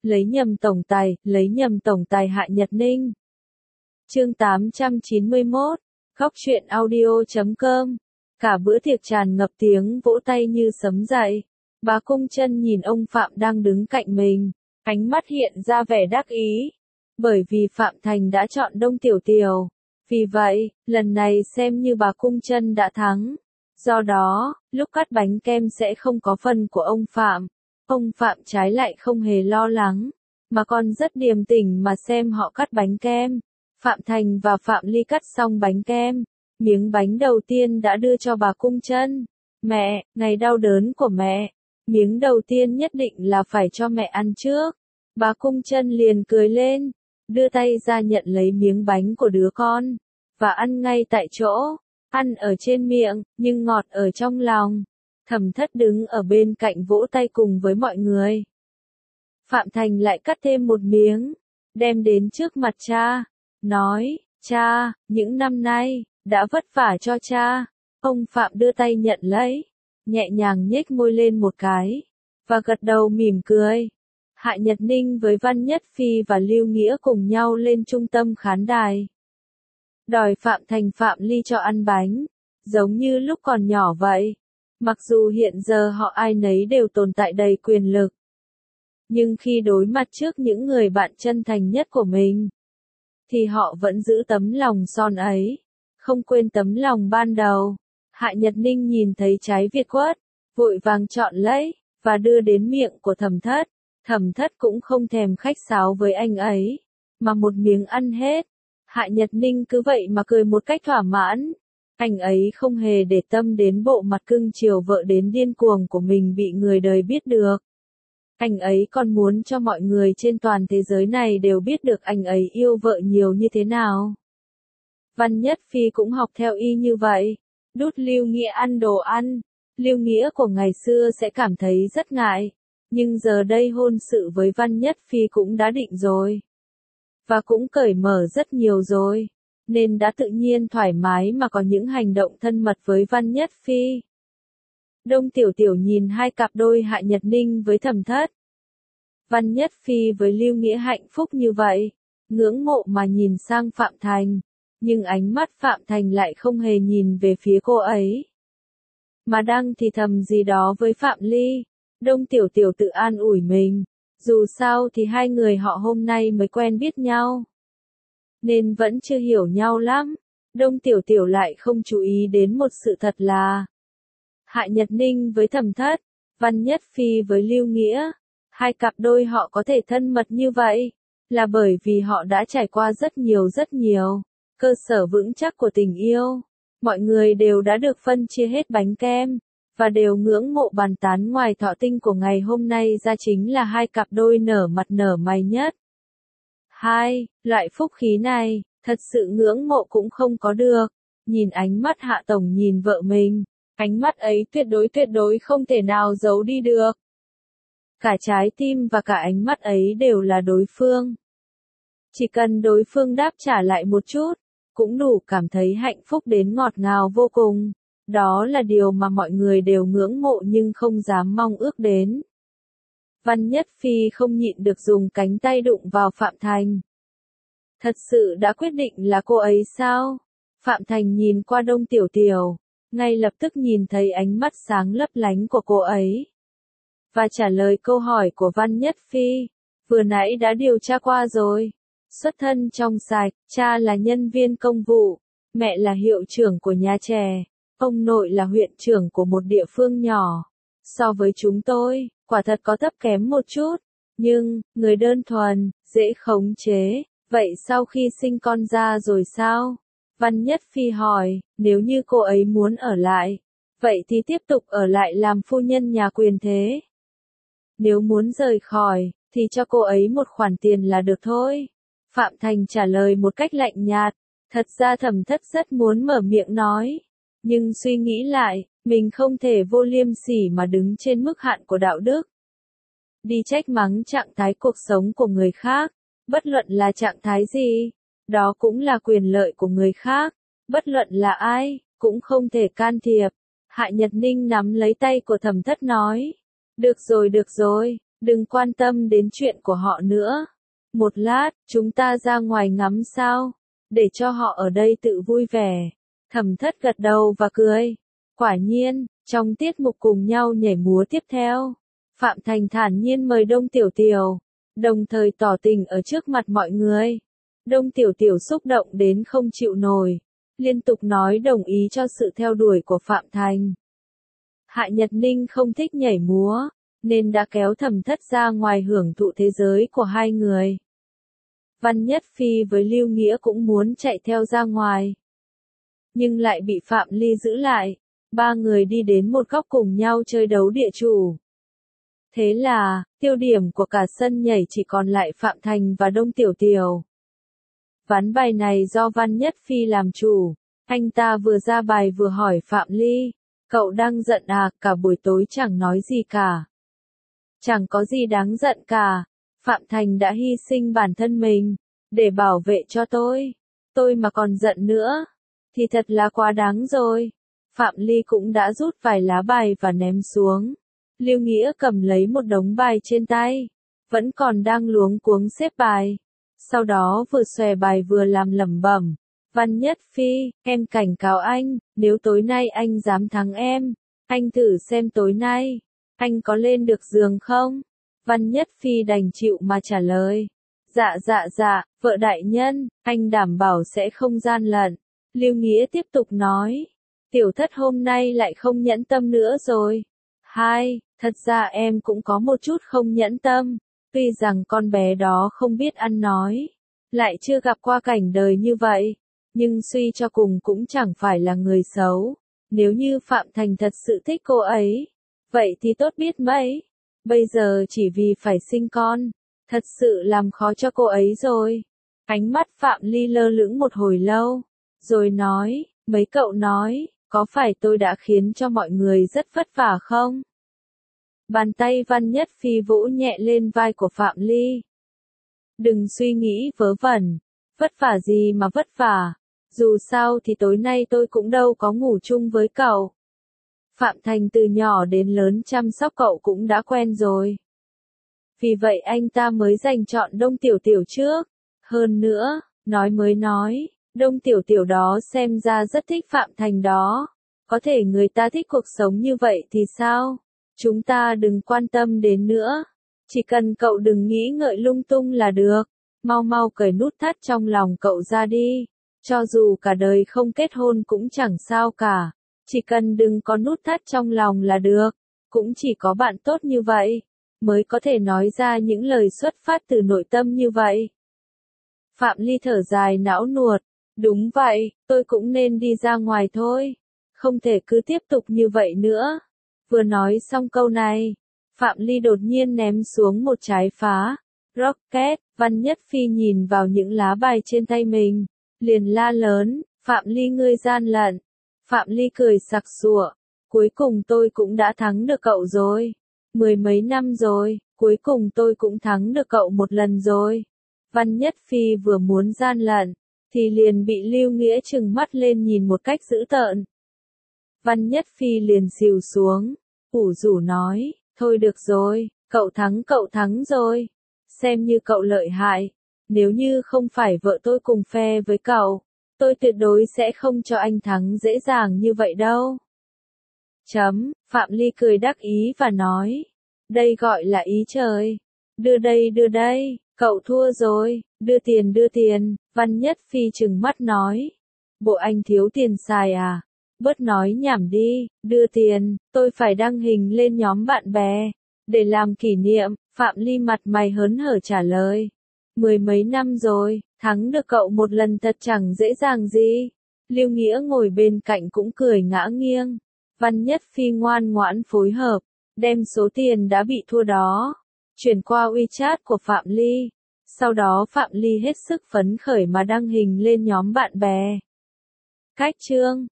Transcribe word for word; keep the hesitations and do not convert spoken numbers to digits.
lấy nhầm tổng tài, lấy nhầm tổng tài Hạ Nhật Ninh. Chương tám trăm chín mươi mốt, Góc truyện audio chấm com. Cả bữa tiệc tràn ngập tiếng vỗ tay như sấm dậy. Bà Cung Trân nhìn ông Phạm đang đứng cạnh mình, ánh mắt hiện ra vẻ đắc ý. Bởi vì Phạm Thành đã chọn Đông Tiểu Tiểu. Vì vậy, lần này xem như bà Cung Trân đã thắng. Do đó, lúc cắt bánh kem sẽ không có phần của ông Phạm. Ông Phạm trái lại không hề lo lắng, mà còn rất điềm tĩnh mà xem họ cắt bánh kem. Phạm Thành và Phạm Ly cắt xong bánh kem. Miếng bánh đầu tiên đã đưa cho bà Cung Trân. Mẹ, ngày đau đớn của mẹ. Miếng đầu tiên nhất định là phải cho mẹ ăn trước. Bà Cung Trân liền cười lên, đưa tay ra nhận lấy miếng bánh của đứa con, và ăn ngay tại chỗ. Ăn ở trên miệng, nhưng ngọt ở trong lòng. Thẩm Thất đứng ở bên cạnh vỗ tay cùng với mọi người. Phạm Thành lại cắt thêm một miếng, đem đến trước mặt cha, nói, cha, những năm nay, đã vất vả cho cha. Ông Phạm đưa tay nhận lấy, nhẹ nhàng nhếch môi lên một cái, và gật đầu mỉm cười. Hạ Nhật Ninh với Văn Nhất Phi và Lưu Nghĩa cùng nhau lên trung tâm khán đài. Đòi Phạm Thành Phạm Ly cho ăn bánh, giống như lúc còn nhỏ vậy. Mặc dù hiện giờ họ ai nấy đều tồn tại đầy quyền lực, nhưng khi đối mặt trước những người bạn chân thành nhất của mình, thì họ vẫn giữ tấm lòng son ấy, không quên tấm lòng ban đầu. Hạ Nhật Ninh nhìn thấy trái việt quất, vội vàng chọn lấy, và đưa đến miệng của Thẩm Thất. Thẩm Thất cũng không thèm khách sáo với anh ấy, mà một miếng ăn hết. Hạ Nhật Ninh cứ vậy mà cười một cách thỏa mãn. Anh ấy không hề để tâm đến bộ mặt cưng chiều vợ đến điên cuồng của mình bị người đời biết được. Anh ấy còn muốn cho mọi người trên toàn thế giới này đều biết được anh ấy yêu vợ nhiều như thế nào. Văn Nhất Phi cũng học theo y như vậy, đút Lưu Nghĩa ăn đồ ăn. Lưu Nghĩa của ngày xưa sẽ cảm thấy rất ngại, nhưng giờ đây hôn sự với Văn Nhất Phi cũng đã định rồi, và cũng cởi mở rất nhiều rồi, nên đã tự nhiên thoải mái mà có những hành động thân mật với Văn Nhất Phi. Đông Tiểu Tiểu nhìn hai cặp đôi Hạ Nhật Ninh với Thẩm Thất, Văn Nhất Phi với Lưu Nghĩa hạnh phúc như vậy, ngưỡng mộ mà nhìn sang Phạm Thành, nhưng ánh mắt Phạm Thành lại không hề nhìn về phía cô ấy, mà đang thì thầm gì đó với Phạm Ly. Đông Tiểu Tiểu tự an ủi mình, dù sao thì hai người họ hôm nay mới quen biết nhau, nên vẫn chưa hiểu nhau lắm. Đông Tiểu Tiểu lại không chú ý đến một sự thật là Hạ Nhật Ninh với Thẩm Thất, Văn Nhất Phi với Lưu Nghĩa, hai cặp đôi họ có thể thân mật như vậy, là bởi vì họ đã trải qua rất nhiều rất nhiều cơ sở vững chắc của tình yêu. Mọi người đều đã được phân chia hết bánh kem, và đều ngưỡng mộ bàn tán ngoài thọ tinh của ngày hôm nay ra chính là hai cặp đôi nở mặt nở mày nhất. Hai, loại phúc khí này, thật sự ngưỡng mộ cũng không có được. Nhìn ánh mắt Hạ Tổng nhìn vợ mình, ánh mắt ấy tuyệt đối tuyệt đối không thể nào giấu đi được. Cả trái tim và cả ánh mắt ấy đều là đối phương. Chỉ cần đối phương đáp trả lại một chút, cũng đủ cảm thấy hạnh phúc đến ngọt ngào vô cùng. Đó là điều mà mọi người đều ngưỡng mộ nhưng không dám mong ước đến. Văn Nhất Phi không nhịn được dùng cánh tay đụng vào Phạm Thành. Thật sự đã quyết định là cô ấy sao? Phạm Thành nhìn qua Đông Tiểu Tiểu, ngay lập tức nhìn thấy ánh mắt sáng lấp lánh của cô ấy, và trả lời câu hỏi của Văn Nhất Phi. Vừa nãy đã điều tra qua rồi. Xuất thân trong sạch, cha là nhân viên công vụ, mẹ là hiệu trưởng của nhà trẻ, ông nội là huyện trưởng của một địa phương nhỏ. So với chúng tôi, quả thật có thấp kém một chút, nhưng, người đơn thuần, dễ khống chế. Vậy sau khi sinh con ra rồi sao? Văn Nhất Phi hỏi, nếu như cô ấy muốn ở lại, vậy thì tiếp tục ở lại làm phu nhân nhà quyền thế. Nếu muốn rời khỏi, thì cho cô ấy một khoản tiền là được thôi. Phạm Thành trả lời một cách lạnh nhạt. Thật ra Thẩm Thất rất muốn mở miệng nói, nhưng suy nghĩ lại, mình không thể vô liêm sỉ mà đứng trên mức hạn của đạo đức, đi trách mắng trạng thái cuộc sống của người khác. Bất luận là trạng thái gì, đó cũng là quyền lợi của người khác. Bất luận là ai, cũng không thể can thiệp. Hạ Nhật Ninh nắm lấy tay của Thẩm Thất nói, được rồi được rồi, Đừng quan tâm đến chuyện của họ nữa. Một lát, chúng ta ra ngoài ngắm sao, để cho họ ở đây tự vui vẻ. Thẩm Thất gật đầu và cười. Quả nhiên, trong tiết mục cùng nhau nhảy múa tiếp theo, Phạm Thành thản nhiên mời Đông Tiểu Tiểu, đồng thời tỏ tình ở trước mặt mọi người. Đông Tiểu Tiểu xúc động đến không chịu nổi, liên tục nói đồng ý cho sự theo đuổi của Phạm Thành. Hạ Nhật Ninh không thích nhảy múa, nên đã kéo Thẩm Thất ra ngoài hưởng thụ thế giới của hai người. Văn Nhất Phi với Lưu Nghĩa cũng muốn chạy theo ra ngoài, nhưng lại bị Phạm Ly giữ lại. Ba người đi đến một góc cùng nhau chơi đấu địa chủ. Thế là, tiêu điểm của cả sân nhảy chỉ còn lại Phạm Thành và Đông Tiểu Tiểu. Ván bài này do Văn Nhất Phi làm chủ. Anh ta vừa ra bài vừa hỏi Phạm Ly, cậu đang giận à, cả buổi tối chẳng nói gì cả. Chẳng có gì đáng giận cả. Phạm Thành đã hy sinh bản thân mình, để bảo vệ cho tôi. Tôi mà còn giận nữa, thì thật là quá đáng rồi. Phạm Ly cũng đã rút vài lá bài và ném xuống. Lưu Nghĩa cầm lấy một đống bài trên tay, vẫn còn đang luống cuống xếp bài. Sau đó vừa xòe bài vừa làm lẩm bẩm. Văn Nhất Phi, em cảnh cáo anh, nếu tối nay anh dám thắng em, anh thử xem tối nay, anh có lên được giường không? Văn Nhất Phi đành chịu mà trả lời. Dạ dạ dạ, vợ đại nhân, anh đảm bảo sẽ không gian lận. Lưu Nghĩa tiếp tục nói. Tiểu Thất hôm nay lại không nhẫn tâm nữa rồi. Hai, thật ra em cũng có một chút không nhẫn tâm. Tuy rằng con bé đó không biết ăn nói, lại chưa gặp qua cảnh đời như vậy, nhưng suy cho cùng cũng chẳng phải là người xấu. Nếu như Phạm Thành thật sự thích cô ấy, vậy thì tốt biết mấy. Bây giờ chỉ vì phải sinh con, thật sự làm khó cho cô ấy rồi. Ánh mắt Phạm Ly lơ lửng một hồi lâu, rồi nói, mấy cậu nói, có phải tôi đã khiến cho mọi người rất vất vả không? Bàn tay Văn Nhất Phi vỗ nhẹ lên vai của Phạm Ly. Đừng suy nghĩ vớ vẩn, vất vả gì mà vất vả, dù sao thì tối nay tôi cũng đâu có ngủ chung với cậu. Phạm Thành từ nhỏ đến lớn chăm sóc cậu cũng đã quen rồi. Vì vậy anh ta mới dành chọn Đông Tiểu Tiểu trước. Hơn nữa, nói mới nói, Đông Tiểu Tiểu đó xem ra rất thích Phạm Thành đó. Có thể người ta thích cuộc sống như vậy thì sao? Chúng ta đừng quan tâm đến nữa. Chỉ cần cậu đừng nghĩ ngợi lung tung là được. Mau mau cởi nút thắt trong lòng cậu ra đi. Cho dù cả đời không kết hôn cũng chẳng sao cả. Chỉ cần đừng có nút thắt trong lòng là được. Cũng chỉ có bạn tốt như vậy, mới có thể nói ra những lời xuất phát từ nội tâm như vậy. Phạm Ly thở dài não nuột. Đúng vậy, tôi cũng nên đi ra ngoài thôi. Không thể cứ tiếp tục như vậy nữa. Vừa nói xong câu này, Phạm Ly đột nhiên ném xuống một trái phá. Rocket, Văn Nhất Phi nhìn vào những lá bài trên tay mình, liền la lớn, Phạm Ly ngươi gian lận. Phạm Ly cười sặc sụa, cuối cùng tôi cũng đã thắng được cậu rồi. Mười mấy năm rồi, cuối cùng tôi cũng thắng được cậu một lần rồi. Văn Nhất Phi vừa muốn gian lận, thì liền bị Lưu Nghĩa trừng mắt lên nhìn một cách dữ tợn. Văn Nhất Phi liền xìu xuống, ủ rũ nói, thôi được rồi, cậu thắng cậu thắng rồi. Xem như cậu lợi hại, nếu như không phải vợ tôi cùng phe với cậu, tôi tuyệt đối sẽ không cho anh thắng dễ dàng như vậy đâu. Chấm, Phạm Ly cười đắc ý và nói, đây gọi là ý trời. Đưa đây đưa đây, cậu thua rồi, đưa tiền đưa tiền. Văn Nhất Phi trừng mắt nói, bộ anh thiếu tiền xài à? Bớt nói nhảm đi, đưa tiền, tôi phải đăng hình lên nhóm bạn bè, để làm kỷ niệm. Phạm Ly mặt mày hớn hở trả lời, mười mấy năm rồi, thắng được cậu một lần thật chẳng dễ dàng gì. Lưu Nghĩa ngồi bên cạnh cũng cười ngã nghiêng. Văn Nhất Phi ngoan ngoãn phối hợp, đem số tiền đã bị thua đó chuyển qua WeChat của Phạm Ly. Sau đó Phạm Ly hết sức phấn khởi mà đăng hình lên nhóm bạn bè. Cách chương